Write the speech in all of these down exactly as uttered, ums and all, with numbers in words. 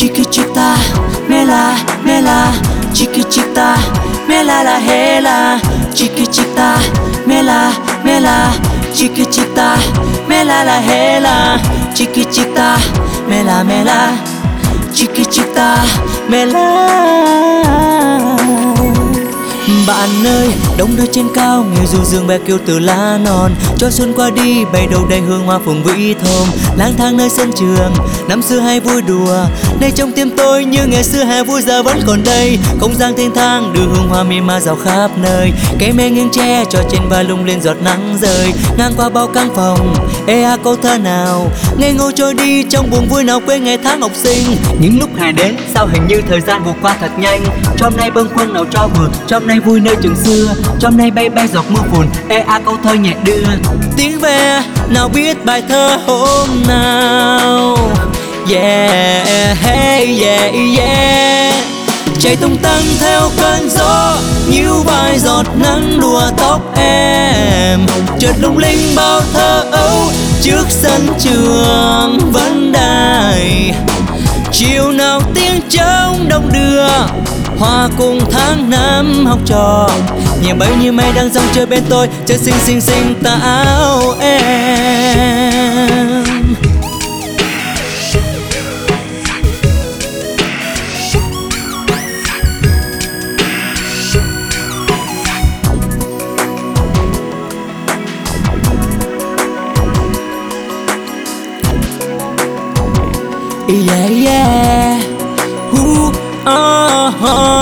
chiquitita, mela, mela, chiquitita, mela la hela, chiquitita, mela, mela, chiquitita, mela la hela, chiquitita, mela, mela, chiquitita, mela. Bạn ơi, đông nơi trên cao, nghe du dương bé kêu từ lá non. Cho xuân qua đi, bay đầu đầy hương hoa phường vĩ thơm. Lang thang nơi sân trường, năm xưa hay vui đùa. Đây trong tim tôi như ngày xưa hè vui giờ vẫn còn đây. Không gian thênh thang, đưa hương hoa mềm ma rào khắp nơi. Cây me nghiêng tre, cho trên vai lung lên giọt nắng rơi. Ngang qua bao căn phòng, ê a câu thơ nào ngây ngô trôi đi trong buồn vui nào quên ngày tháng học sinh. Những lúc hè đến, sao hình như thời gian vụt qua thật nhanh. Trong nay bâng khuâng nào cho vừa, trong nay vui nơi trường xưa, trong nay bay bay giọt mưa phùn, ê a câu thơ nhẹ đưa. Tiếng ve nào biết bài thơ hôm nào. Yeah, hey, yeah, yeah. Chạy tung tăng theo cơn gió, níu vai giọt nắng đùa tóc em. Chợt lung linh bao thơ ấu trước sân trường vẫn đài. Chiều nào tiếng trống đông đưa, hòa cùng tháng năm học trò. Nhẹ bấy như mây đang dòng chơi bên tôi, chơi xinh xinh xinh tà áo em. Yeah, yeah. Ooh, oh,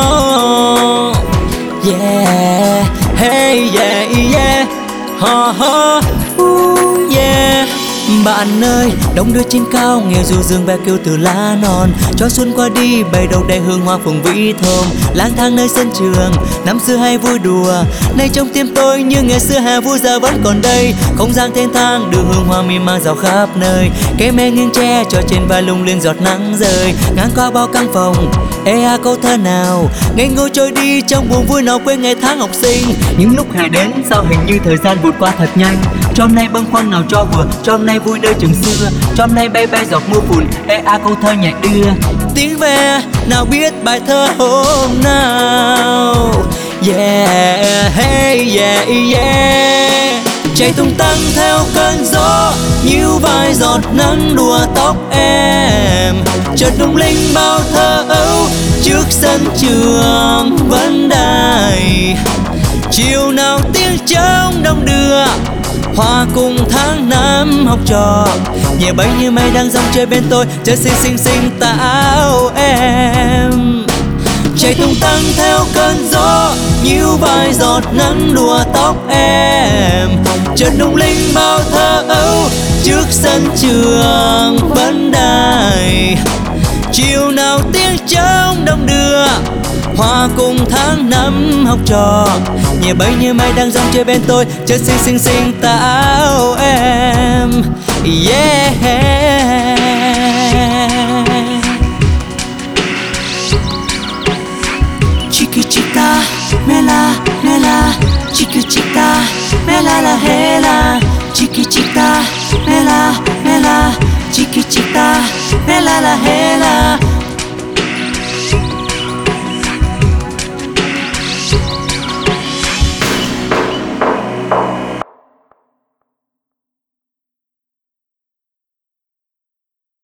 oh. Yeah, hey, yeah, yeah. Ha, ha. Ooh, yeah. Bạn ơi, đông đưa trên cao, nghe du dương bé kêu từ lá non. Cho xuân qua đi, bay đầu đầy hương hoa phường vĩ thơm. Lang thang nơi sân trường, năm xưa hay vui đùa. Nay trong tim tôi như ngày xưa hè vui giờ vẫn còn đây. Không gian thênh thang, đưa hương hoa mềm mang rào khắp nơi. Cây me nghiêng tre, cho trên vai lung lên giọt nắng rơi. Ngang qua bao căn phòng, ê a câu thơ nào ngây ngô trôi đi trong buồn vui nào quên ngày tháng học sinh. Những lúc hè đến, sao hình như thời gian vụt qua thật nhanh. Trong nay bâng khuâng nào cho vừa, trong nay vui nơi trường xưa, trong nay bay bay giọt mưa phùn, ê a câu thơ nhẹ đưa. Tiếng ve nào biết bài thơ hôm nào. Yeah, hey, yeah, yeah. Chạy tung tăng theo cơn gió, níu vai giọt nắng đùa tóc em. Chợt lung linh bao thơ ấu trước sân trường vẫn đài. Chiều nào tiếng trống đông đưa, hòa cùng tháng năm học trò. Nhẹ bấy như mây đang dòng chơi bên tôi, chơi xinh xinh xinh tà áo em. Chạy tung tăng theo cơn gió, níu vai giọt nắng đùa tóc em. Chợt lung linh bao thơ ấu trước sân trường vẫn đài. Chiều nào tiếng trống đông đưa, hòa cùng tháng năm học trò. Nhẹ bấy như mây đang dòng chơi bên tôi, chơi xinh xinh xinh tà áo em. Yeah.